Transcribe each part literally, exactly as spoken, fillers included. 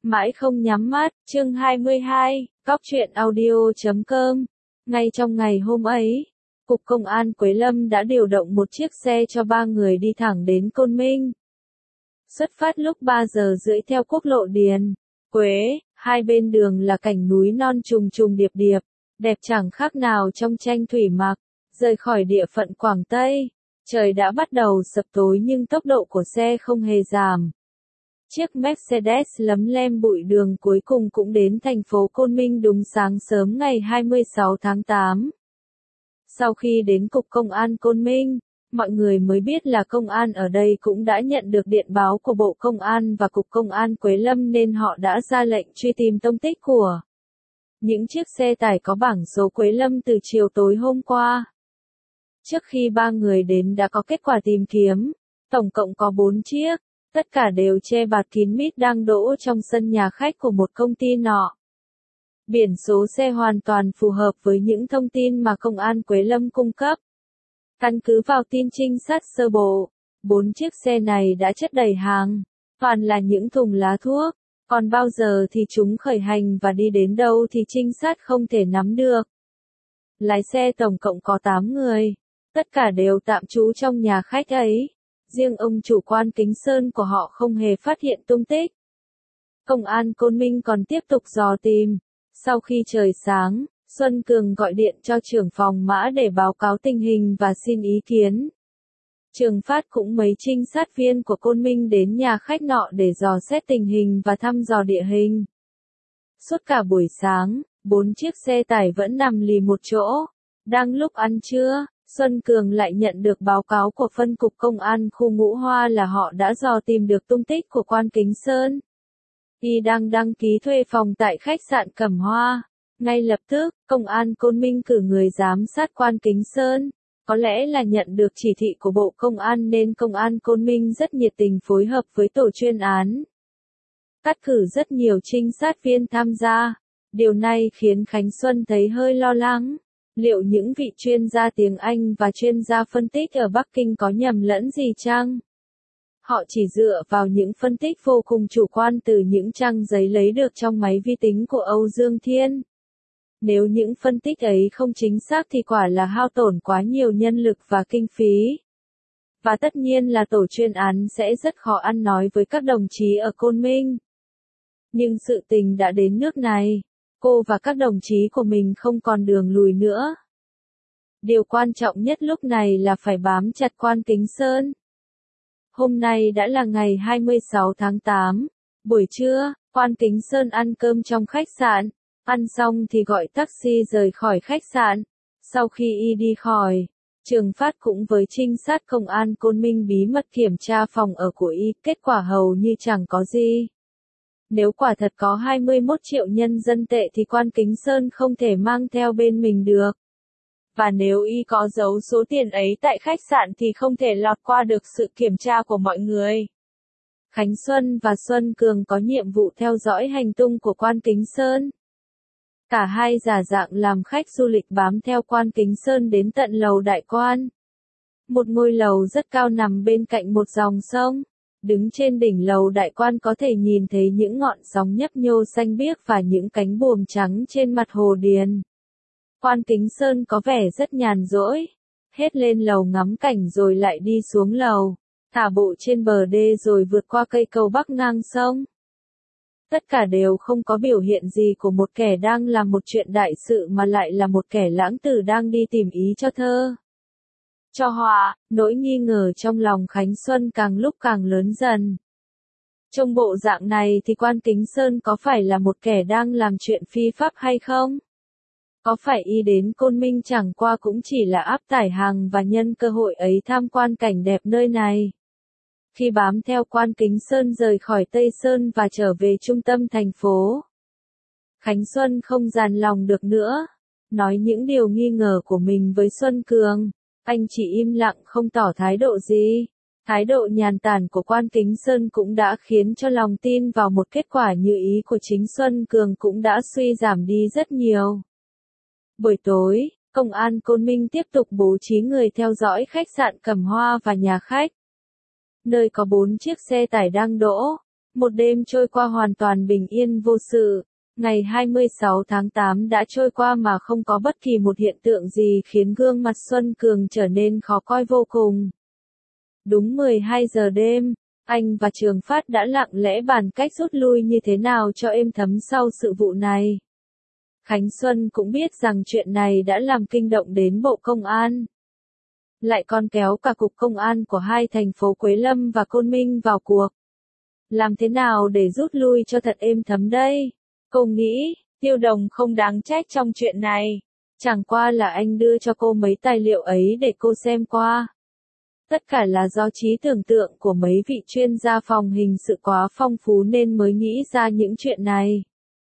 Mãi không nhắm mắt, chương hai mươi hai, cóc truyện audio chấm com. Ngay trong ngày hôm ấy, Cục Công an Quế Lâm đã điều động một chiếc xe cho ba người đi thẳng đến Côn Minh. Xuất phát lúc ba giờ rưỡi theo quốc lộ Điền, Quế, hai bên đường là cảnh núi non trùng trùng điệp điệp, đẹp chẳng khác nào trong tranh thủy mặc. Rời khỏi địa phận Quảng Tây, trời đã bắt đầu sập tối nhưng tốc độ của xe không hề giảm. Chiếc Mercedes lấm lem bụi đường cuối cùng cũng đến thành phố Côn Minh đúng sáng sớm ngày hai mươi sáu tháng tám. Sau khi đến Cục Công an Côn Minh, mọi người mới biết là công an ở đây cũng đã nhận được điện báo của Bộ Công an và Cục Công an Quế Lâm nên họ đã ra lệnh truy tìm tung tích của những chiếc xe tải có bảng số Quế Lâm từ chiều tối hôm qua. Trước khi ba người đến đã có kết quả tìm kiếm, tổng cộng có bốn chiếc, tất cả đều che bạt kín mít đang đỗ trong sân nhà khách của một công ty nọ. Biển số xe hoàn toàn phù hợp với những thông tin mà Công an Quế Lâm cung cấp. Căn cứ vào tin trinh sát sơ bộ, bốn chiếc xe này đã chất đầy hàng, toàn là những thùng lá thuốc, còn bao giờ thì chúng khởi hành và đi đến đâu thì trinh sát không thể nắm được. Lái xe tổng cộng có tám người. Tất cả đều tạm trú trong nhà khách ấy. Riêng ông chủ Quan Kính Sơn của họ không hề phát hiện tung tích. Công an Côn Minh còn tiếp tục dò tìm. Sau khi trời sáng, Xuân Cường gọi điện cho trưởng phòng Mã để báo cáo tình hình và xin ý kiến. Trường Phát cũng mấy trinh sát viên của Côn Minh đến nhà khách nọ để dò xét tình hình và thăm dò địa hình. Suốt cả buổi sáng, bốn chiếc xe tải vẫn nằm lì một chỗ. Đang lúc ăn trưa, Xuân Cường lại nhận được báo cáo của phân cục công an khu Ngũ Hoa là họ đã dò tìm được tung tích của Quan Kính Sơn. Y đang đăng ký thuê phòng tại khách sạn Cẩm Hoa. Ngay lập tức, Công an Côn Minh cử người giám sát Quan Kính Sơn. Có lẽ là nhận được chỉ thị của Bộ Công an nên Công an Côn Minh rất nhiệt tình phối hợp với tổ chuyên án. Cắt cử rất nhiều trinh sát viên tham gia. Điều này khiến Khánh Xuân thấy hơi lo lắng. Liệu những vị chuyên gia tiếng Anh và chuyên gia phân tích ở Bắc Kinh có nhầm lẫn gì chăng? Họ chỉ dựa vào những phân tích vô cùng chủ quan từ những trang giấy lấy được trong máy vi tính của Âu Dương Thiên. Nếu những phân tích ấy không chính xác thì quả là hao tổn quá nhiều nhân lực và kinh phí. Và tất nhiên là tổ chuyên án sẽ rất khó ăn nói với các đồng chí ở Côn Minh. Nhưng sự tình đã đến nước này. Cô và các đồng chí của mình không còn đường lùi nữa. Điều quan trọng nhất lúc này là phải bám chặt Quan Kính Sơn. Hôm nay đã là ngày hai mươi sáu tháng tám. Buổi trưa, Quan Kính Sơn ăn cơm trong khách sạn. Ăn xong thì gọi taxi rời khỏi khách sạn. Sau khi y đi khỏi, Trường Phát cũng với trinh sát công an Côn Minh bí mật kiểm tra phòng ở của y. Kết quả hầu như chẳng có gì. Nếu quả thật có hai mươi mốt triệu nhân dân tệ thì Quan Kính Sơn không thể mang theo bên mình được. Và nếu y có giấu số tiền ấy tại khách sạn thì không thể lọt qua được sự kiểm tra của mọi người. Khánh Xuân và Xuân Cường có nhiệm vụ theo dõi hành tung của Quan Kính Sơn. Cả hai giả dạng làm khách du lịch bám theo Quan Kính Sơn đến tận lầu Đại Quan. Một ngôi lầu rất cao nằm bên cạnh một dòng sông. Đứng trên đỉnh lầu Đại Quan có thể nhìn thấy những ngọn sóng nhấp nhô xanh biếc và những cánh buồm trắng trên mặt hồ Điền. Quan Kính Sơn có vẻ rất nhàn rỗi. Hết lên lầu ngắm cảnh rồi lại đi xuống lầu, thả bộ trên bờ đê rồi vượt qua cây cầu bắc ngang sông. Tất cả đều không có biểu hiện gì của một kẻ đang làm một chuyện đại sự mà lại là một kẻ lãng tử đang đi tìm ý cho thơ. Cho họa, nỗi nghi ngờ trong lòng Khánh Xuân càng lúc càng lớn dần. Trong bộ dạng này thì Quan Kính Sơn có phải là một kẻ đang làm chuyện phi pháp hay không? Có phải y đến Côn Minh chẳng qua cũng chỉ là áp tải hàng và nhân cơ hội ấy tham quan cảnh đẹp nơi này? Khi bám theo Quan Kính Sơn rời khỏi Tây Sơn và trở về trung tâm thành phố, Khánh Xuân không dàn lòng được nữa. Nói những điều nghi ngờ của mình với Xuân Cường. Anh chỉ im lặng không tỏ thái độ gì. Thái độ nhàn tản của Quan Kính Sơn cũng đã khiến cho lòng tin vào một kết quả như ý của chính Xuân Cường cũng đã suy giảm đi rất nhiều. Buổi tối, Công an Côn Minh tiếp tục bố trí người theo dõi khách sạn Cẩm Hoa và nhà khách. Nơi có bốn chiếc xe tải đang đỗ. Một đêm trôi qua hoàn toàn bình yên vô sự. Ngày hai mươi sáu tháng tám đã trôi qua mà không có bất kỳ một hiện tượng gì khiến gương mặt Xuân Cường trở nên khó coi vô cùng. Đúng mười hai giờ đêm, anh và Trường Phát đã lặng lẽ bàn cách rút lui như thế nào cho êm thấm sau sự vụ này. Khánh Xuân cũng biết rằng chuyện này đã làm kinh động đến Bộ Công an. Lại còn kéo cả Cục Công an của hai thành phố Quế Lâm và Côn Minh vào cuộc. Làm thế nào để rút lui cho thật êm thấm đây? Cô nghĩ, Tiêu Đồng không đáng trách trong chuyện này. Chẳng qua là anh đưa cho cô mấy tài liệu ấy để cô xem qua. Tất cả là do trí tưởng tượng của mấy vị chuyên gia phòng hình sự quá phong phú nên mới nghĩ ra những chuyện này.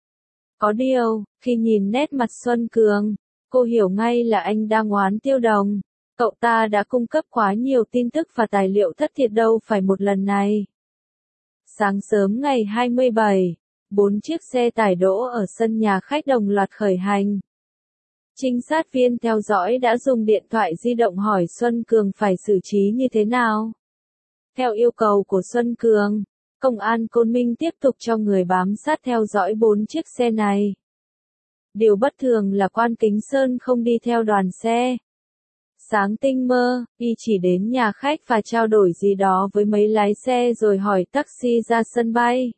Có điều, khi nhìn nét mặt Xuân Cường, cô hiểu ngay là anh đang oán Tiêu Đồng. Cậu ta đã cung cấp quá nhiều tin tức và tài liệu thất thiệt đâu phải một lần này. Sáng sớm ngày hai mươi bảy, bốn chiếc xe tải đỗ ở sân nhà khách đồng loạt khởi hành. Trinh sát viên theo dõi đã dùng điện thoại di động hỏi Xuân Cường phải xử trí như thế nào. Theo yêu cầu của Xuân Cường, Công an Côn Minh tiếp tục cho người bám sát theo dõi bốn chiếc xe này. Điều bất thường là Quan Kính Sơn không đi theo đoàn xe. Sáng tinh mơ, y chỉ đến nhà khách và trao đổi gì đó với mấy lái xe rồi hỏi taxi ra sân bay.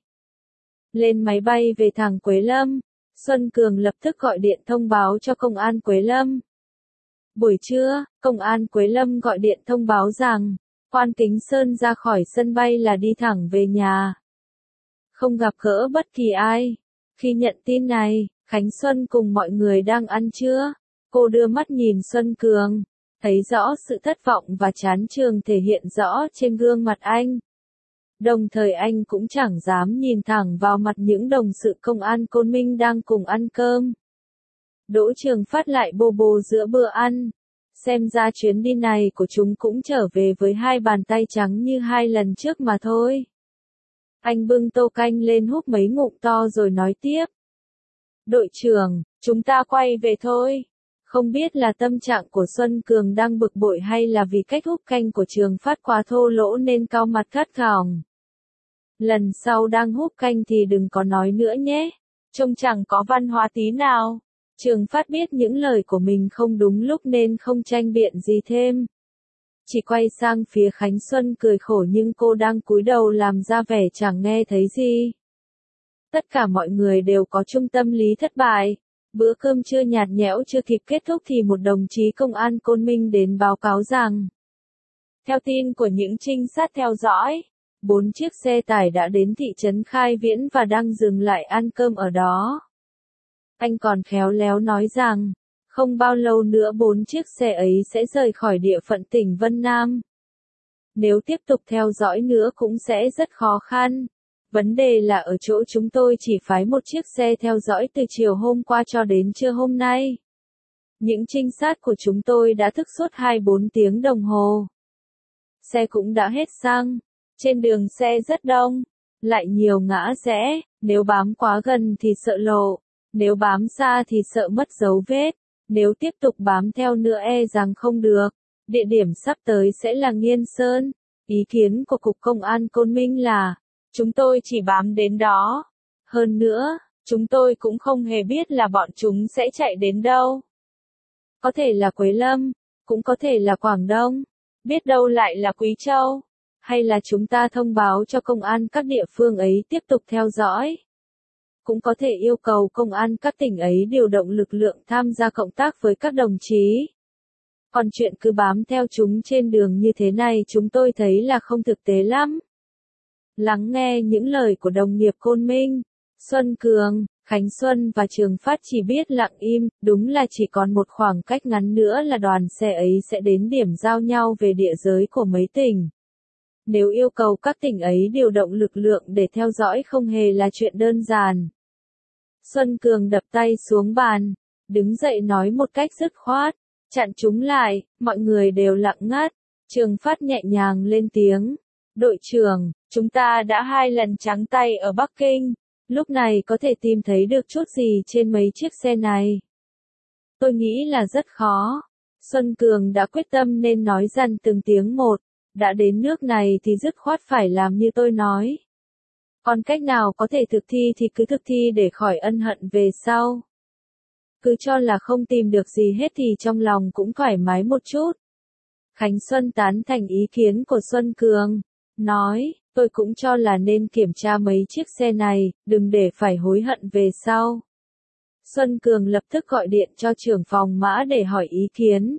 Lên máy bay về thẳng Quế Lâm, Xuân Cường lập tức gọi điện thông báo cho Công an Quế Lâm. Buổi trưa, Công an Quế Lâm gọi điện thông báo rằng, Quan Kính Sơn ra khỏi sân bay là đi thẳng về nhà. Không gặp gỡ bất kỳ ai. Khi nhận tin này, Khánh Xuân cùng mọi người đang ăn trưa. Cô đưa mắt nhìn Xuân Cường, thấy rõ sự thất vọng và chán chường thể hiện rõ trên gương mặt anh. Đồng thời anh cũng chẳng dám nhìn thẳng vào mặt những đồng sự công an Côn Minh đang cùng ăn cơm. Đỗ Trường Phát lại bô bô giữa bữa ăn. Xem ra chuyến đi này của chúng cũng trở về với hai bàn tay trắng như hai lần trước mà thôi. Anh bưng tô canh lên húp mấy ngụm to rồi nói tiếp. Đội trưởng, chúng ta quay về thôi. Không biết là tâm trạng của Xuân Cường đang bực bội hay là vì cách húp canh của Trường Phát quá thô lỗ nên cau mặt gắt gỏng. Lần sau đang húp canh thì đừng có nói nữa nhé. Trông chẳng có văn hóa tí nào. Trường Phát biết những lời của mình không đúng lúc nên không tranh biện gì thêm. Chỉ quay sang phía Khánh Xuân cười khổ nhưng cô đang cúi đầu làm ra vẻ chẳng nghe thấy gì. Tất cả mọi người đều có chung tâm lý thất bại. Bữa cơm trưa nhạt nhẽo chưa kịp kết thúc thì một đồng chí công an Côn Minh đến báo cáo rằng. Theo tin của những trinh sát theo dõi, bốn chiếc xe tải đã đến thị trấn Khai Viễn và đang dừng lại ăn cơm ở đó. Anh còn khéo léo nói rằng, không bao lâu nữa bốn chiếc xe ấy sẽ rời khỏi địa phận tỉnh Vân Nam. Nếu tiếp tục theo dõi nữa cũng sẽ rất khó khăn. Vấn đề là ở chỗ chúng tôi chỉ phái một chiếc xe theo dõi từ chiều hôm qua cho đến trưa hôm nay. Những trinh sát của chúng tôi đã thức suốt hai mươi bốn tiếng đồng hồ. Xe cũng đã hết xăng. Trên đường xe rất đông. Lại nhiều ngã rẽ. Nếu bám quá gần thì sợ lộ. Nếu bám xa thì sợ mất dấu vết. Nếu tiếp tục bám theo nữa e rằng không được. Địa điểm sắp tới sẽ là Nghiên Sơn. Ý kiến của Cục Công an Côn Minh là, chúng tôi chỉ bám đến đó. Hơn nữa, chúng tôi cũng không hề biết là bọn chúng sẽ chạy đến đâu. Có thể là Quế Lâm, cũng có thể là Quảng Đông, biết đâu lại là Quý Châu. Hay là chúng ta thông báo cho công an các địa phương ấy tiếp tục theo dõi. Cũng có thể yêu cầu công an các tỉnh ấy điều động lực lượng tham gia cộng tác với các đồng chí. Còn chuyện cứ bám theo chúng trên đường như thế này chúng tôi thấy là không thực tế lắm. Lắng nghe những lời của đồng nghiệp Côn Minh, Xuân Cường, Khánh Xuân và Trường Phát chỉ biết lặng im, đúng là chỉ còn một khoảng cách ngắn nữa là đoàn xe ấy sẽ đến điểm giao nhau về địa giới của mấy tỉnh. Nếu yêu cầu các tỉnh ấy điều động lực lượng để theo dõi không hề là chuyện đơn giản. Xuân Cường đập tay xuống bàn, đứng dậy nói một cách dứt khoát, chặn chúng lại, mọi người đều lặng ngắt. Trường Phát nhẹ nhàng lên tiếng, đội trưởng, chúng ta đã hai lần trắng tay ở Bắc Kinh, lúc này có thể tìm thấy được chút gì trên mấy chiếc xe này. Tôi nghĩ là rất khó. Xuân Cường đã quyết tâm nên nói dần từng tiếng một, đã đến nước này thì dứt khoát phải làm như tôi nói. Còn cách nào có thể thực thi thì cứ thực thi để khỏi ân hận về sau. Cứ cho là không tìm được gì hết thì trong lòng cũng thoải mái một chút. Khánh Xuân tán thành ý kiến của Xuân Cường, nói, tôi cũng cho là nên kiểm tra mấy chiếc xe này, đừng để phải hối hận về sau. Xuân Cường lập tức gọi điện cho trưởng phòng Mã để hỏi ý kiến.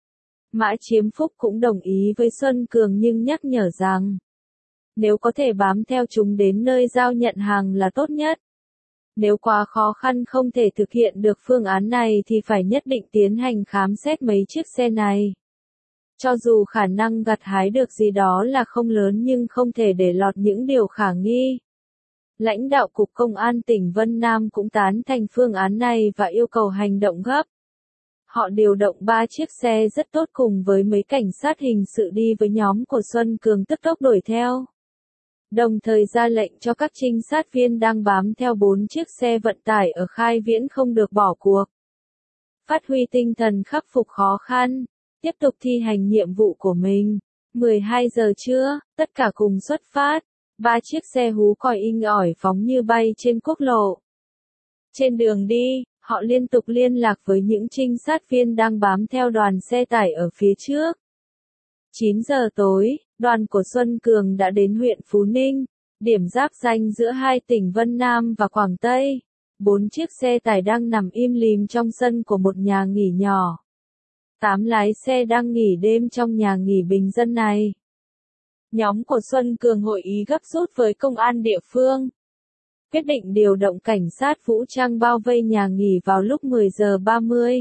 Mã Chiếm Phúc cũng đồng ý với Xuân Cường nhưng nhắc nhở rằng, nếu có thể bám theo chúng đến nơi giao nhận hàng là tốt nhất. Nếu quá khó khăn không thể thực hiện được phương án này thì phải nhất định tiến hành khám xét mấy chiếc xe này. Cho dù khả năng gặt hái được gì đó là không lớn nhưng không thể để lọt những điều khả nghi. Lãnh đạo Cục Công an tỉnh Vân Nam cũng tán thành phương án này và yêu cầu hành động gấp. Họ điều động ba chiếc xe rất tốt cùng với mấy cảnh sát hình sự đi với nhóm của Xuân Cường tức tốc đuổi theo. Đồng thời ra lệnh cho các trinh sát viên đang bám theo bốn chiếc xe vận tải ở Khai Viễn không được bỏ cuộc. Phát huy tinh thần khắc phục khó khăn, tiếp tục thi hành nhiệm vụ của mình. mười hai giờ trưa, tất cả cùng xuất phát. Ba chiếc xe hú còi inh ỏi phóng như bay trên quốc lộ. Trên đường đi, họ liên tục liên lạc với những trinh sát viên đang bám theo đoàn xe tải ở phía trước. chín giờ tối, đoàn của Xuân Cường đã đến huyện Phú Ninh, điểm giáp ranh giữa hai tỉnh Vân Nam và Quảng Tây. Bốn chiếc xe tải đang nằm im lìm trong sân của một nhà nghỉ nhỏ. Tám lái xe đang nghỉ đêm trong nhà nghỉ bình dân này. Nhóm của Xuân Cường hội ý gấp rút với công an địa phương. Quyết định điều động cảnh sát vũ trang bao vây nhà nghỉ vào lúc mười giờ ba mươi.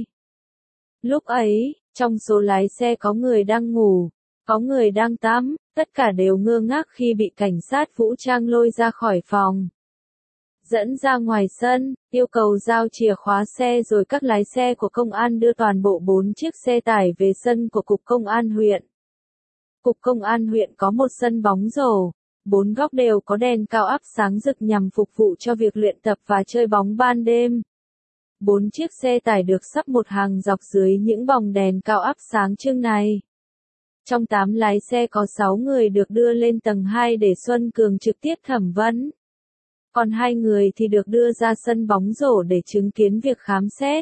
Lúc ấy, trong số lái xe có người đang ngủ, có người đang tắm, tất cả đều ngơ ngác khi bị cảnh sát vũ trang lôi ra khỏi phòng. Dẫn ra ngoài sân, yêu cầu giao chìa khóa xe rồi các lái xe của công an đưa toàn bộ bốn chiếc xe tải về sân của Cục Công an huyện. Cục Công an huyện có một sân bóng rổ, bốn góc đều có đèn cao áp sáng rực nhằm phục vụ cho việc luyện tập và chơi bóng ban đêm. Bốn chiếc xe tải được sắp một hàng dọc dưới những bóng đèn cao áp sáng trưng này. Trong tám lái xe có sáu người được đưa lên tầng hai để Xuân Cường trực tiếp thẩm vấn. Còn hai người thì được đưa ra sân bóng rổ để chứng kiến việc khám xét.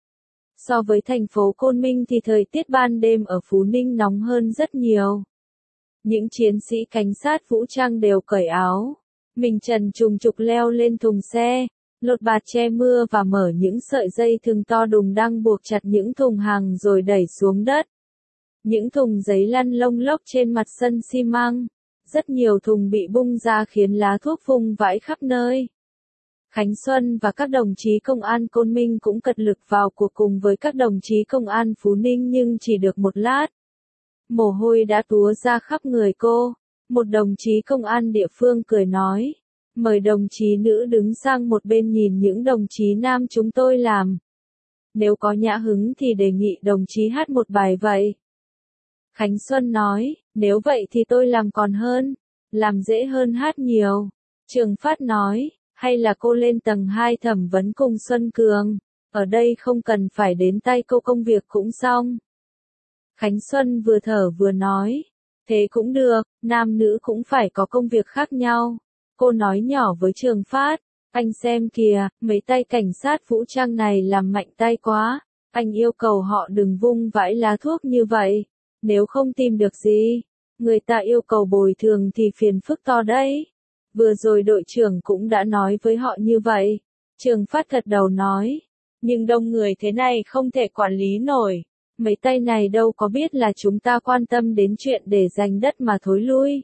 So với thành phố Côn Minh thì thời tiết ban đêm ở Phú Ninh nóng hơn rất nhiều. Những chiến sĩ cảnh sát vũ trang đều cởi áo, mình trần trùng trục leo lên thùng xe, lột bạt che mưa và mở những sợi dây thừng to đùng đang buộc chặt những thùng hàng rồi đẩy xuống đất. Những thùng giấy lăn lông lốc trên mặt sân xi măng, rất nhiều thùng bị bung ra khiến lá thuốc vung vãi khắp nơi. Khánh Xuân và các đồng chí công an Côn Minh cũng cật lực vào cuộc cùng với các đồng chí công an Phú Ninh nhưng chỉ được một lát. Mồ hôi đã túa ra khắp người cô. Một đồng chí công an địa phương cười nói, mời đồng chí nữ đứng sang một bên nhìn những đồng chí nam chúng tôi làm. Nếu có nhã hứng thì đề nghị đồng chí hát một bài vậy. Khánh Xuân nói, nếu vậy thì tôi làm còn hơn, làm dễ hơn hát nhiều. Trường Phát nói, hay là cô lên tầng hai thẩm vấn cùng Xuân Cường, ở đây không cần phải đến tay cô công việc cũng xong. Khánh Xuân vừa thở vừa nói, thế cũng được, nam nữ cũng phải có công việc khác nhau. Cô nói nhỏ với Trường Phát, anh xem kìa, mấy tay cảnh sát vũ trang này làm mạnh tay quá, anh yêu cầu họ đừng vung vãi lá thuốc như vậy, nếu không tìm được gì, người ta yêu cầu bồi thường thì phiền phức to đấy. Vừa rồi đội trưởng cũng đã nói với họ như vậy. Trường Phát gật đầu nói, nhưng đông người thế này không thể quản lý nổi. Mấy tay này đâu có biết là chúng ta quan tâm đến chuyện để giành đất mà thối lui.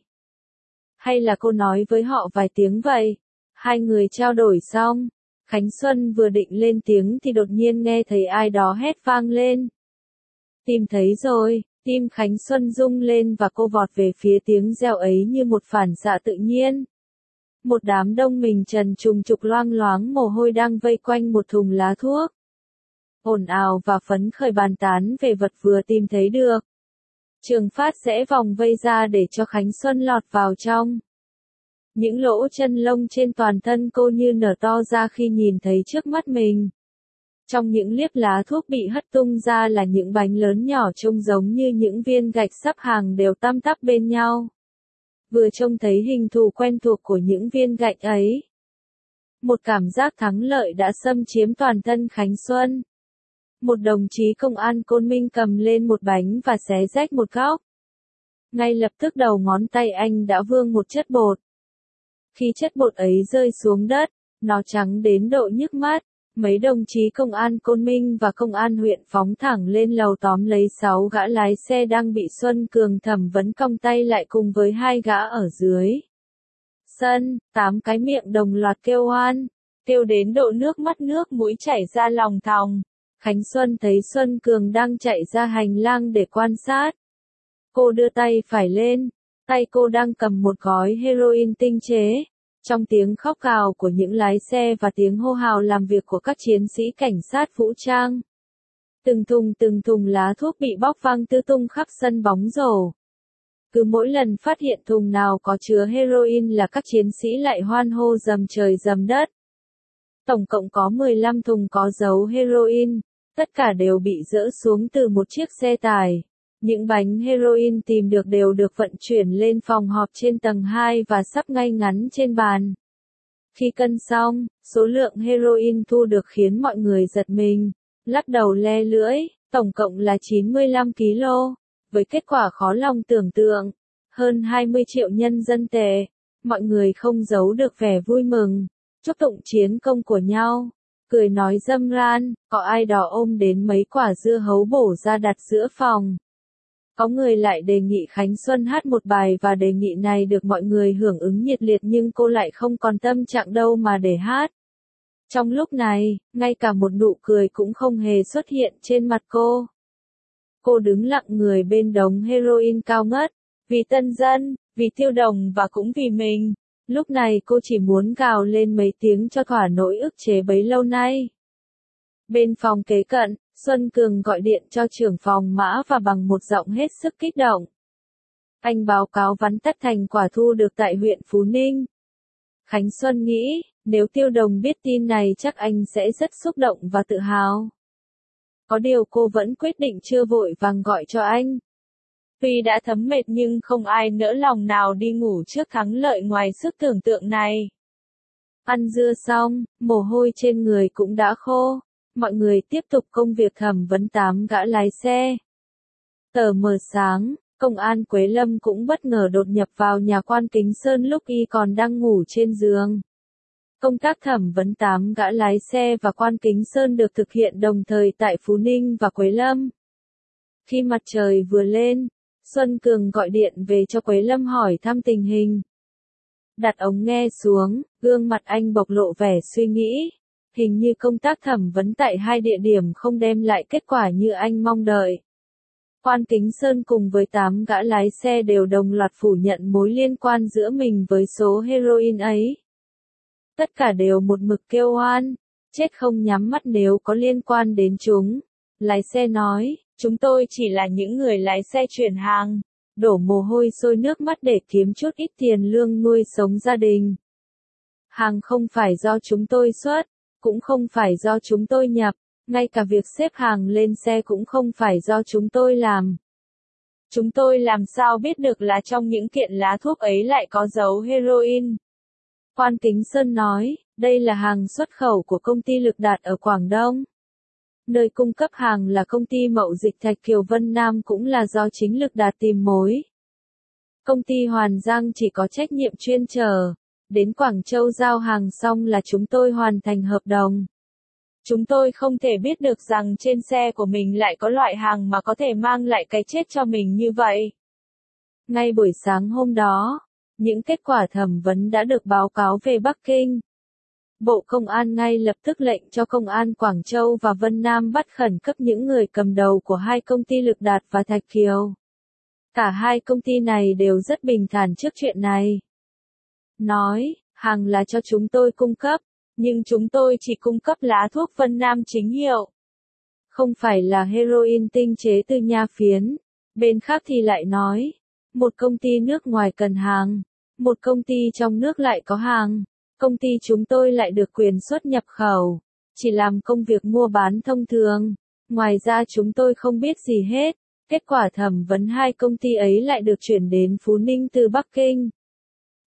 Hay là cô nói với họ vài tiếng vậy? Hai người trao đổi xong, Khánh Xuân vừa định lên tiếng thì đột nhiên nghe thấy ai đó hét vang lên. Tìm thấy rồi, tim Khánh Xuân rung lên và cô vọt về phía tiếng reo ấy như một phản xạ tự nhiên. Một đám đông mình trần trùng trục loang loáng mồ hôi đang vây quanh một thùng lá thuốc. Ồn ào và phấn khởi bàn tán về vật vừa tìm thấy được. Trường Phát sẽ vòng vây ra để cho Khánh Xuân lọt vào trong. Những lỗ chân lông trên toàn thân cô như nở to ra khi nhìn thấy trước mắt mình. Trong những liếp lá thuốc bị hất tung ra là những bánh lớn nhỏ trông giống như những viên gạch sắp hàng đều tăm tắp bên nhau. vừa trông thấy hình thù quen thuộc của những viên gạch ấy. Một cảm giác thắng lợi đã xâm chiếm toàn thân Khánh Xuân. Một đồng chí công an Côn Minh cầm lên một bánh và xé rách một góc. Ngay lập tức đầu ngón tay anh đã vương một chất bột. Khi chất bột ấy rơi xuống đất, nó trắng đến độ nhức mắt. Mấy đồng chí công an Côn Minh và công an huyện phóng thẳng lên lầu tóm lấy sáu gã lái xe đang bị Xuân Cường thẩm vấn cong tay lại cùng với hai gã ở dưới sân, tám cái miệng đồng loạt kêu oan, kêu đến độ nước mắt nước mũi chảy ra lòng thòng. Khánh Xuân thấy Xuân Cường đang chạy ra hành lang để quan sát. Cô đưa tay phải lên, tay cô đang cầm một gói heroin tinh chế. Trong tiếng khóc gào của những lái xe và tiếng hô hào làm việc của các chiến sĩ cảnh sát vũ trang, từng thùng từng thùng lá thuốc bị bóc văng tứ tung khắp sân bóng rổ. Cứ mỗi lần phát hiện thùng nào có chứa heroin là các chiến sĩ lại hoan hô dầm trời dầm đất. Tổng cộng có mười lăm thùng có dấu heroin, tất cả đều bị dỡ xuống từ một chiếc xe tải. Những bánh heroin tìm được đều được vận chuyển lên phòng họp trên tầng hai và sắp ngay ngắn trên bàn. Khi cân xong, số lượng heroin thu được khiến mọi người giật mình, lắc đầu le lưỡi, tổng cộng là chín mươi lăm ki lô. Với kết quả khó lòng tưởng tượng, hơn hai mươi triệu nhân dân tệ, mọi người không giấu được vẻ vui mừng, chúc tụng chiến công của nhau, cười nói râm ran, có ai đó ôm đến mấy quả dưa hấu bổ ra đặt giữa phòng. Có người lại đề nghị Khánh Xuân hát một bài và đề nghị này được mọi người hưởng ứng nhiệt liệt nhưng cô lại không còn tâm trạng đâu mà để hát. Trong lúc này, ngay cả một nụ cười cũng không hề xuất hiện trên mặt cô. Cô đứng lặng người bên đống heroin cao ngất, vì tân dân, vì Tiêu Đồng và cũng vì mình. Lúc này cô chỉ muốn gào lên mấy tiếng cho thỏa nỗi ức chế bấy lâu nay. Bên phòng kế cận, Xuân Cường gọi điện cho trưởng phòng Mã và bằng một giọng hết sức kích động. Anh báo cáo vắn tắt thành quả thu được tại huyện Phú Ninh. Khánh Xuân nghĩ, nếu Tiêu Đồng biết tin này chắc anh sẽ rất xúc động và tự hào. Có điều cô vẫn quyết định chưa vội vàng gọi cho anh. Tuy đã thấm mệt nhưng không ai nỡ lòng nào đi ngủ trước thắng lợi ngoài sức tưởng tượng này. Ăn dưa xong, mồ hôi trên người cũng đã khô. Mọi người tiếp tục công việc thẩm vấn tám gã lái xe. Tờ mờ sáng, công an Quế Lâm cũng bất ngờ đột nhập vào nhà quan Kính Sơn lúc y còn đang ngủ trên giường. Công tác thẩm vấn tám gã lái xe và quan Kính Sơn được thực hiện đồng thời tại Phú Ninh và Quế Lâm. Khi mặt trời vừa lên, Xuân Cường gọi điện về cho Quế Lâm hỏi thăm tình hình. Đặt ống nghe xuống, gương mặt anh bộc lộ vẻ suy nghĩ. Hình như công tác thẩm vấn tại hai địa điểm không đem lại kết quả như anh mong đợi. Quan Kính Sơn cùng với tám gã lái xe đều đồng loạt phủ nhận mối liên quan giữa mình với số heroin ấy. Tất cả đều một mực kêu oan, chết không nhắm mắt nếu có liên quan đến chúng. Lái xe nói, chúng tôi chỉ là những người lái xe chuyển hàng, đổ mồ hôi sôi nước mắt để kiếm chút ít tiền lương nuôi sống gia đình. Hàng không phải do chúng tôi xuất, cũng không phải do chúng tôi nhập, ngay cả việc xếp hàng lên xe cũng không phải do chúng tôi làm. Chúng tôi làm sao biết được là trong những kiện lá thuốc ấy lại có dấu heroin? Quan Kính Sơn nói, đây là hàng xuất khẩu của công ty Lực Đạt ở Quảng Đông. Nơi cung cấp hàng là công ty Mậu Dịch Thạch Kiều Vân Nam cũng là do chính Lực Đạt tìm mối. Công ty Hoàn Giang chỉ có trách nhiệm chuyên chở. Đến Quảng Châu giao hàng xong là chúng tôi hoàn thành hợp đồng. Chúng tôi không thể biết được rằng trên xe của mình lại có loại hàng mà có thể mang lại cái chết cho mình như vậy. Ngay buổi sáng hôm đó, những kết quả thẩm vấn đã được báo cáo về Bắc Kinh. Bộ Công an ngay lập tức lệnh cho Công an Quảng Châu và Vân Nam bắt khẩn cấp những người cầm đầu của hai công ty Lực Đạt và Thạch Kiều. Cả hai công ty này đều rất bình thản trước chuyện này. Nói, hàng là cho chúng tôi cung cấp, nhưng chúng tôi chỉ cung cấp lá thuốc Vân Nam chính hiệu. Không phải là heroin tinh chế từ nha phiến. Bên khác thì lại nói, một công ty nước ngoài cần hàng, một công ty trong nước lại có hàng, công ty chúng tôi lại được quyền xuất nhập khẩu, chỉ làm công việc mua bán thông thường, ngoài ra chúng tôi không biết gì hết. Kết quả thẩm vấn hai công ty ấy lại được chuyển đến Phú Ninh từ Bắc Kinh.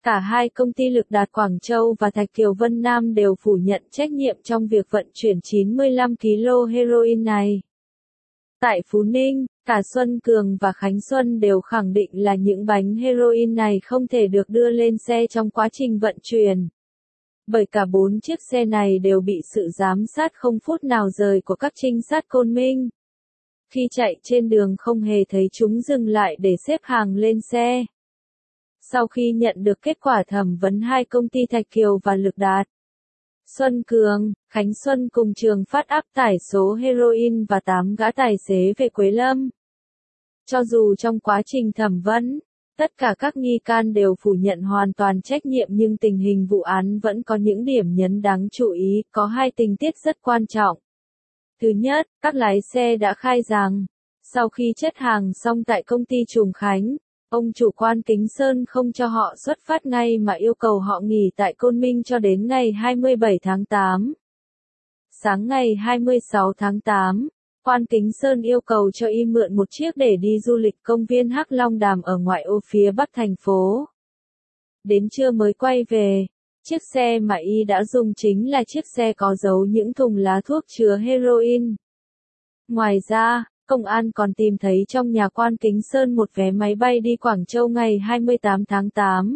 Cả hai công ty Lực Đạt Quảng Châu và Thạch Kiều Vân Nam đều phủ nhận trách nhiệm trong việc vận chuyển chín mươi lăm ki lô heroin này. Tại Phú Ninh, cả Xuân Cường và Khánh Xuân đều khẳng định là những bánh heroin này không thể được đưa lên xe trong quá trình vận chuyển. Bởi cả bốn chiếc xe này đều bị sự giám sát không phút nào rời của các trinh sát Côn Minh. Khi chạy trên đường không hề thấy chúng dừng lại để xếp hàng lên xe. Sau khi nhận được kết quả thẩm vấn hai công ty Thạch Kiều và Lực Đạt, Xuân Cường, Khánh Xuân cùng Trường Phát áp tải số heroin và tám gã tài xế về Quế Lâm. Cho dù trong quá trình thẩm vấn, tất cả các nghi can đều phủ nhận hoàn toàn trách nhiệm nhưng tình hình vụ án vẫn có những điểm nhấn đáng chú ý, có hai tình tiết rất quan trọng. Thứ nhất, các lái xe đã khai rằng, sau khi chất hàng xong tại công ty Trùng Khánh, ông chủ quan Kính Sơn không cho họ xuất phát ngay mà yêu cầu họ nghỉ tại Côn Minh cho đến ngày hai mươi bảy tháng tám. Sáng ngày hai mươi sáu tháng tám, quan Kính Sơn yêu cầu cho y mượn một chiếc để đi du lịch công viên Hắc Long Đàm ở ngoại ô phía bắc thành phố. Đến trưa mới quay về, chiếc xe mà y đã dùng chính là chiếc xe có giấu những thùng lá thuốc chứa heroin. Ngoài ra, công an còn tìm thấy trong nhà quan Kính Sơn một vé máy bay đi Quảng Châu ngày hai mươi tám tháng tám.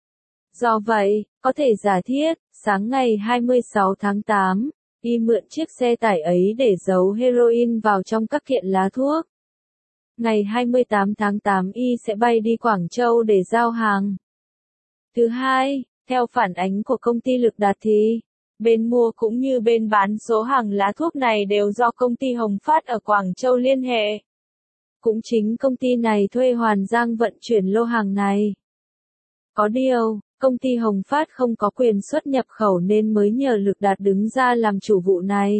Do vậy, có thể giả thiết, sáng ngày hai mươi sáu tháng tám, y mượn chiếc xe tải ấy để giấu heroin vào trong các kiện lá thuốc. Ngày hai mươi tám tháng tám y sẽ bay đi Quảng Châu để giao hàng. Thứ hai, theo phản ánh của công ty Lực Đạt thì, bên mua cũng như bên bán số hàng lá thuốc này đều do công ty Hồng Phát ở Quảng Châu liên hệ. Cũng chính công ty này thuê Hoàn Giang vận chuyển lô hàng này. Có điều, công ty Hồng Phát không có quyền xuất nhập khẩu nên mới nhờ Lực Đạt đứng ra làm chủ vụ này.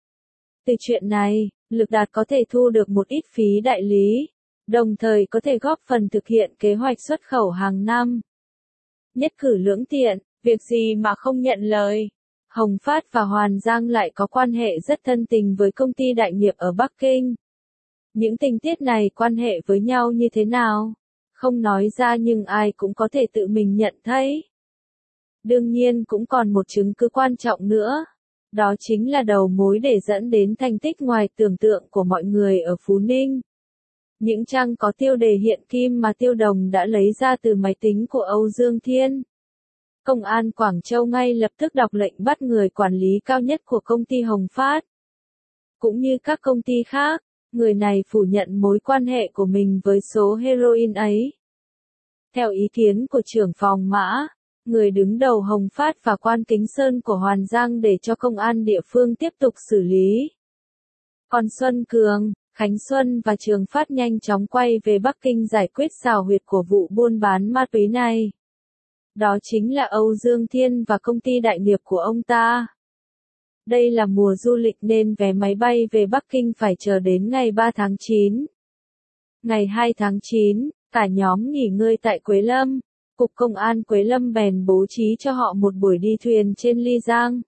Từ chuyện này, Lực Đạt có thể thu được một ít phí đại lý, đồng thời có thể góp phần thực hiện kế hoạch xuất khẩu hàng năm. Nhất cử lưỡng tiện, việc gì mà không nhận lời. Hồng Phát và Hoàn Giang lại có quan hệ rất thân tình với công ty đại nghiệp ở Bắc Kinh. Những tình tiết này quan hệ với nhau như thế nào? Không nói ra nhưng ai cũng có thể tự mình nhận thấy. Đương nhiên cũng còn một chứng cứ quan trọng nữa. Đó chính là đầu mối để dẫn đến thành tích ngoài tưởng tượng của mọi người ở Phú Ninh. Những trang có tiêu đề hiện kim mà Tiêu Đồng đã lấy ra từ máy tính của Âu Dương Thiên. Công an Quảng Châu ngay lập tức đọc lệnh bắt người quản lý cao nhất của công ty Hồng Phát. Cũng như các công ty khác, người này phủ nhận mối quan hệ của mình với số heroin ấy. Theo ý kiến của trưởng phòng Mã, người đứng đầu Hồng Phát và quan Kính Sơn của Hoàn Giang để cho công an địa phương tiếp tục xử lý. Còn Xuân Cường, Khánh Xuân và Trường Phát nhanh chóng quay về Bắc Kinh giải quyết xào huyệt của vụ buôn bán ma túy này. Đó chính là Âu Dương Thiên và công ty đại nghiệp của ông ta. Đây là mùa du lịch nên vé máy bay về Bắc Kinh phải chờ đến ngày ba tháng chín. Ngày hai tháng chín, cả nhóm nghỉ ngơi tại Quế Lâm. Cục Công an Quế Lâm bèn bố trí cho họ một buổi đi thuyền trên Ly Giang.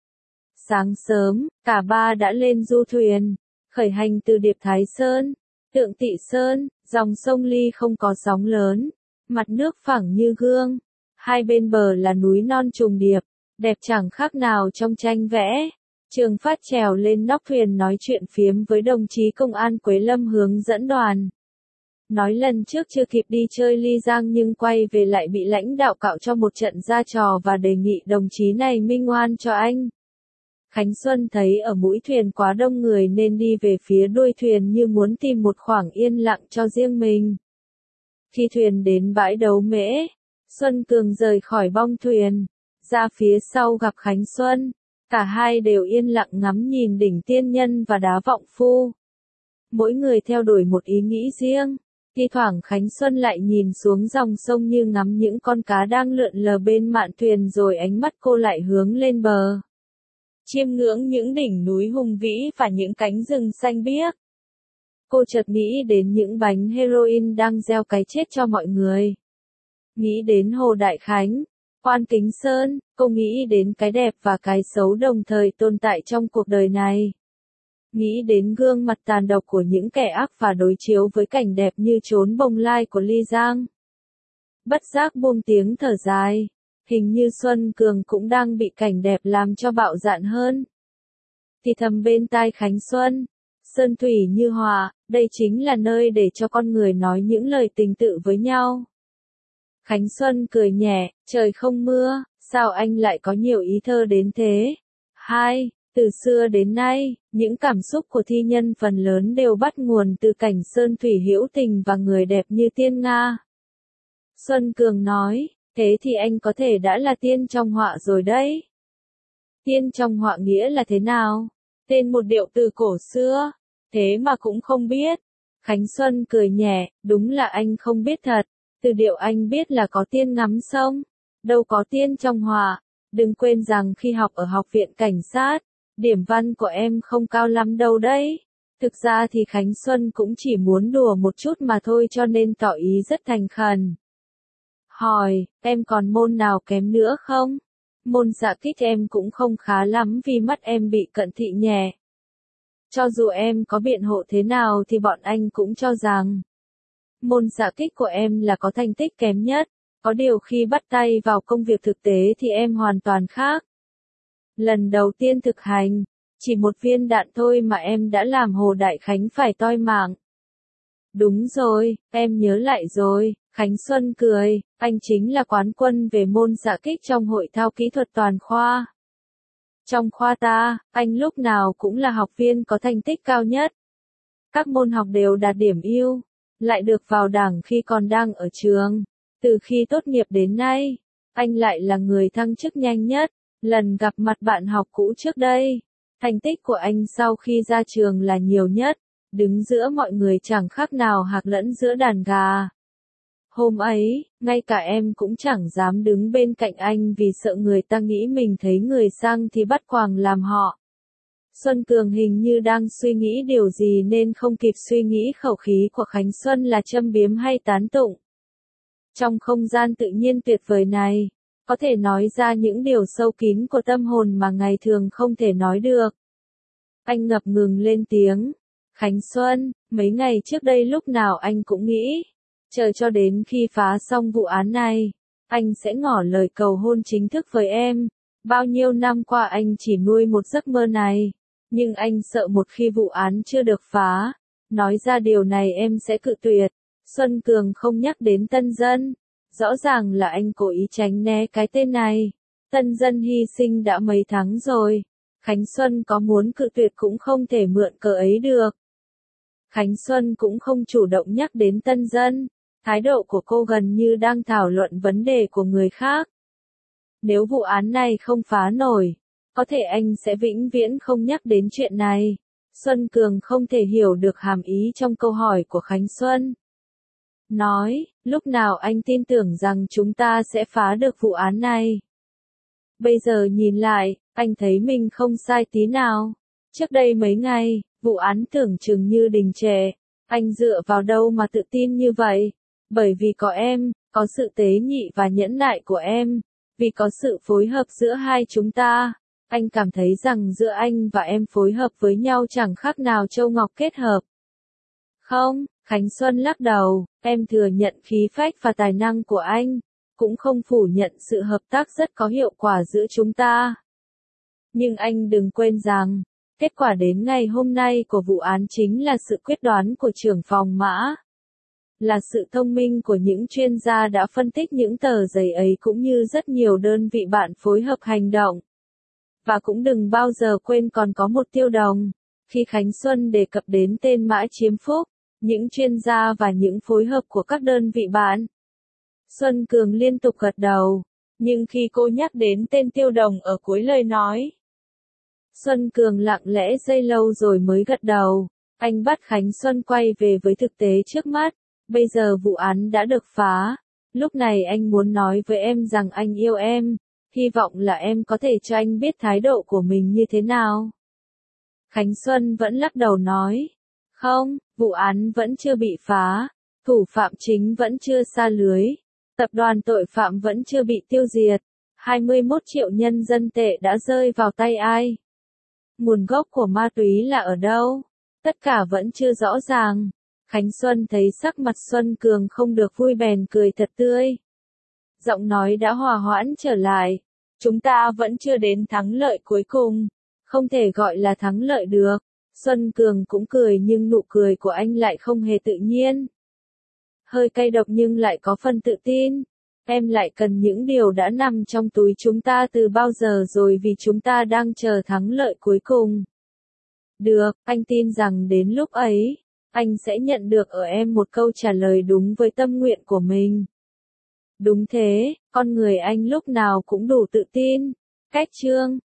Sáng sớm, cả ba đã lên du thuyền, khởi hành từ Điệp Thái Sơn, Tượng Tị Sơn, dòng sông Ly không có sóng lớn, mặt nước phẳng như gương. Hai bên bờ là núi non trùng điệp, đẹp chẳng khác nào trong tranh vẽ. Trường Phát trèo lên nóc thuyền nói chuyện phiếm với đồng chí công an Quế Lâm hướng dẫn đoàn. Nói lần trước chưa kịp đi chơi Ly Giang nhưng quay về lại bị lãnh đạo cạo cho một trận ra trò và đề nghị đồng chí này minh oan cho anh. Khánh Xuân thấy ở mũi thuyền quá đông người nên đi về phía đuôi thuyền như muốn tìm một khoảng yên lặng cho riêng mình. Khi thuyền đến bãi Đấu Mễ, Xuân Cường rời khỏi bong thuyền, ra phía sau gặp Khánh Xuân, cả hai đều yên lặng ngắm nhìn đỉnh Tiên Nhân và đá Vọng Phu. Mỗi người theo đuổi một ý nghĩ riêng, thi thoảng Khánh Xuân lại nhìn xuống dòng sông như ngắm những con cá đang lượn lờ bên mạn thuyền rồi ánh mắt cô lại hướng lên bờ. Chiêm ngưỡng những đỉnh núi hùng vĩ và những cánh rừng xanh biếc. Cô chợt nghĩ đến những bánh heroin đang gieo cái chết cho mọi người. Nghĩ đến Hồ Đại Khánh, Quan Kính Sơn, cô nghĩ đến cái đẹp và cái xấu đồng thời tồn tại trong cuộc đời này. Nghĩ đến gương mặt tàn độc của những kẻ ác và đối chiếu với cảnh đẹp như chốn bồng lai của Ly Giang. bất giác buông tiếng thở dài. Hình như Xuân Cường cũng đang bị cảnh đẹp làm cho bạo dạn hơn. Thì thầm bên tai Khánh Xuân, sơn thủy như hòa, đây chính là nơi để cho con người nói những lời tình tự với nhau. Khánh Xuân cười nhẹ, trời không mưa, sao anh lại có nhiều ý thơ đến thế? Hai, từ xưa đến nay, những cảm xúc của thi nhân phần lớn đều bắt nguồn từ cảnh sơn thủy hữu tình và người đẹp như tiên Nga. Xuân Cường nói, thế thì anh có thể đã là tiên trong họa rồi đấy. Tiên trong họa nghĩa là thế nào? Tên một điệu từ cổ xưa, thế mà cũng không biết. Khánh Xuân cười nhẹ, đúng là anh không biết thật. Từ điệu anh biết là có tiên ngắm sông, đâu có tiên trong họa. Đừng quên rằng khi học ở học viện cảnh sát, điểm văn của em không cao lắm đâu đấy. Thực ra thì Khánh Xuân cũng chỉ muốn đùa một chút mà thôi cho nên tỏ ý rất thành khẩn. Hỏi, em còn môn nào kém nữa không? Môn dạ kích em cũng không khá lắm vì mắt em bị cận thị nhẹ. Cho dù em có biện hộ thế nào thì bọn anh cũng cho rằng môn dạ kích của em là có thành tích kém nhất. Có điều khi bắt tay vào công việc thực tế thì em hoàn toàn khác. Lần đầu tiên thực hành, chỉ một viên đạn thôi mà em đã làm Hồ Đại Khánh phải toi mạng. Đúng rồi, em nhớ lại rồi, Khánh Xuân cười, anh chính là quán quân về môn dạ kích trong hội thao kỹ thuật toàn khoa. Trong khoa ta, anh lúc nào cũng là học viên có thành tích cao nhất. Các môn học đều đạt điểm ưu, lại được vào đảng khi còn đang ở trường. Từ khi tốt nghiệp đến nay, anh lại là người thăng chức nhanh nhất. Lần gặp mặt bạn học cũ trước đây, thành tích của anh sau khi ra trường là nhiều nhất, đứng giữa mọi người chẳng khác nào hạc lẫn giữa đàn gà. Hôm ấy, ngay cả em cũng chẳng dám đứng bên cạnh anh vì sợ người ta nghĩ mình thấy người sang thì bắt quàng làm họ. Xuân Cường hình như đang suy nghĩ điều gì nên không kịp suy nghĩ khẩu khí của Khánh Xuân là châm biếm hay tán tụng. Trong không gian tự nhiên tuyệt vời này, có thể nói ra những điều sâu kín của tâm hồn mà ngày thường không thể nói được. Anh ngập ngừng lên tiếng. Khánh Xuân, mấy ngày trước đây lúc nào anh cũng nghĩ, chờ cho đến khi phá xong vụ án này, anh sẽ ngỏ lời cầu hôn chính thức với em. Bao nhiêu năm qua anh chỉ nuôi một giấc mơ này, nhưng anh sợ một khi vụ án chưa được phá, nói ra điều này em sẽ cự tuyệt. Xuân Cường không nhắc đến Tân Dân. Rõ ràng là anh cố ý tránh né cái tên này. Tân Dân hy sinh đã mấy tháng rồi. Khánh Xuân có muốn cự tuyệt cũng không thể mượn cớ ấy được. Khánh Xuân cũng không chủ động nhắc đến Tân Dân. Thái độ của cô gần như đang thảo luận vấn đề của người khác. Nếu vụ án này không phá nổi, có thể anh sẽ vĩnh viễn không nhắc đến chuyện này. Xuân Cường không thể hiểu được hàm ý trong câu hỏi của Khánh Xuân. Nói, lúc nào anh tin tưởng rằng chúng ta sẽ phá được vụ án này. Bây giờ nhìn lại, anh thấy mình không sai tí nào. Trước đây mấy ngày, vụ án tưởng chừng như đình trệ. Anh dựa vào đâu mà tự tin như vậy? Bởi vì có em, có sự tế nhị và nhẫn nại của em. Vì có sự phối hợp giữa hai chúng ta. Anh cảm thấy rằng giữa anh và em phối hợp với nhau chẳng khác nào châu ngọc kết hợp. Không, Khánh Xuân lắc đầu, em thừa nhận khí phách và tài năng của anh, cũng không phủ nhận sự hợp tác rất có hiệu quả giữa chúng ta. Nhưng anh đừng quên rằng, kết quả đến ngày hôm nay của vụ án chính là sự quyết đoán của trưởng phòng Mã. Là sự thông minh của những chuyên gia đã phân tích những tờ giấy ấy cũng như rất nhiều đơn vị bạn phối hợp hành động. Và cũng đừng bao giờ quên còn có một Tiêu Đồng. Khi Khánh Xuân đề cập đến tên Mã Chiếm Phúc, những chuyên gia và những phối hợp của các đơn vị bạn, Xuân Cường liên tục gật đầu. Nhưng khi cô nhắc đến tên Tiêu Đồng ở cuối lời nói, Xuân Cường lặng lẽ giây lâu rồi mới gật đầu. Anh bắt Khánh Xuân quay về với thực tế trước mắt. Bây giờ vụ án đã được phá. Lúc này anh muốn nói với em rằng anh yêu em. Hy vọng là em có thể cho anh biết thái độ của mình như thế nào. Khánh Xuân vẫn lắc đầu nói. Không, vụ án vẫn chưa bị phá. Thủ phạm chính vẫn chưa sa lưới. Tập đoàn tội phạm vẫn chưa bị tiêu diệt. hai mươi mốt triệu nhân dân tệ đã rơi vào tay ai? Nguồn gốc của ma túy là ở đâu? Tất cả vẫn chưa rõ ràng. Khánh Xuân thấy sắc mặt Xuân Cường không được vui bèn cười thật tươi. Giọng nói đã hòa hoãn trở lại. Chúng ta vẫn chưa đến thắng lợi cuối cùng. Không thể gọi là thắng lợi được. Xuân Cường cũng cười nhưng nụ cười của anh lại không hề tự nhiên. Hơi cay độc nhưng lại có phần tự tin. Em lại cần những điều đã nằm trong túi chúng ta từ bao giờ rồi vì chúng ta đang chờ thắng lợi cuối cùng. Được, anh tin rằng đến lúc ấy, anh sẽ nhận được ở em một câu trả lời đúng với tâm nguyện của mình. Đúng thế, con người anh lúc nào cũng đủ tự tin. Cách chương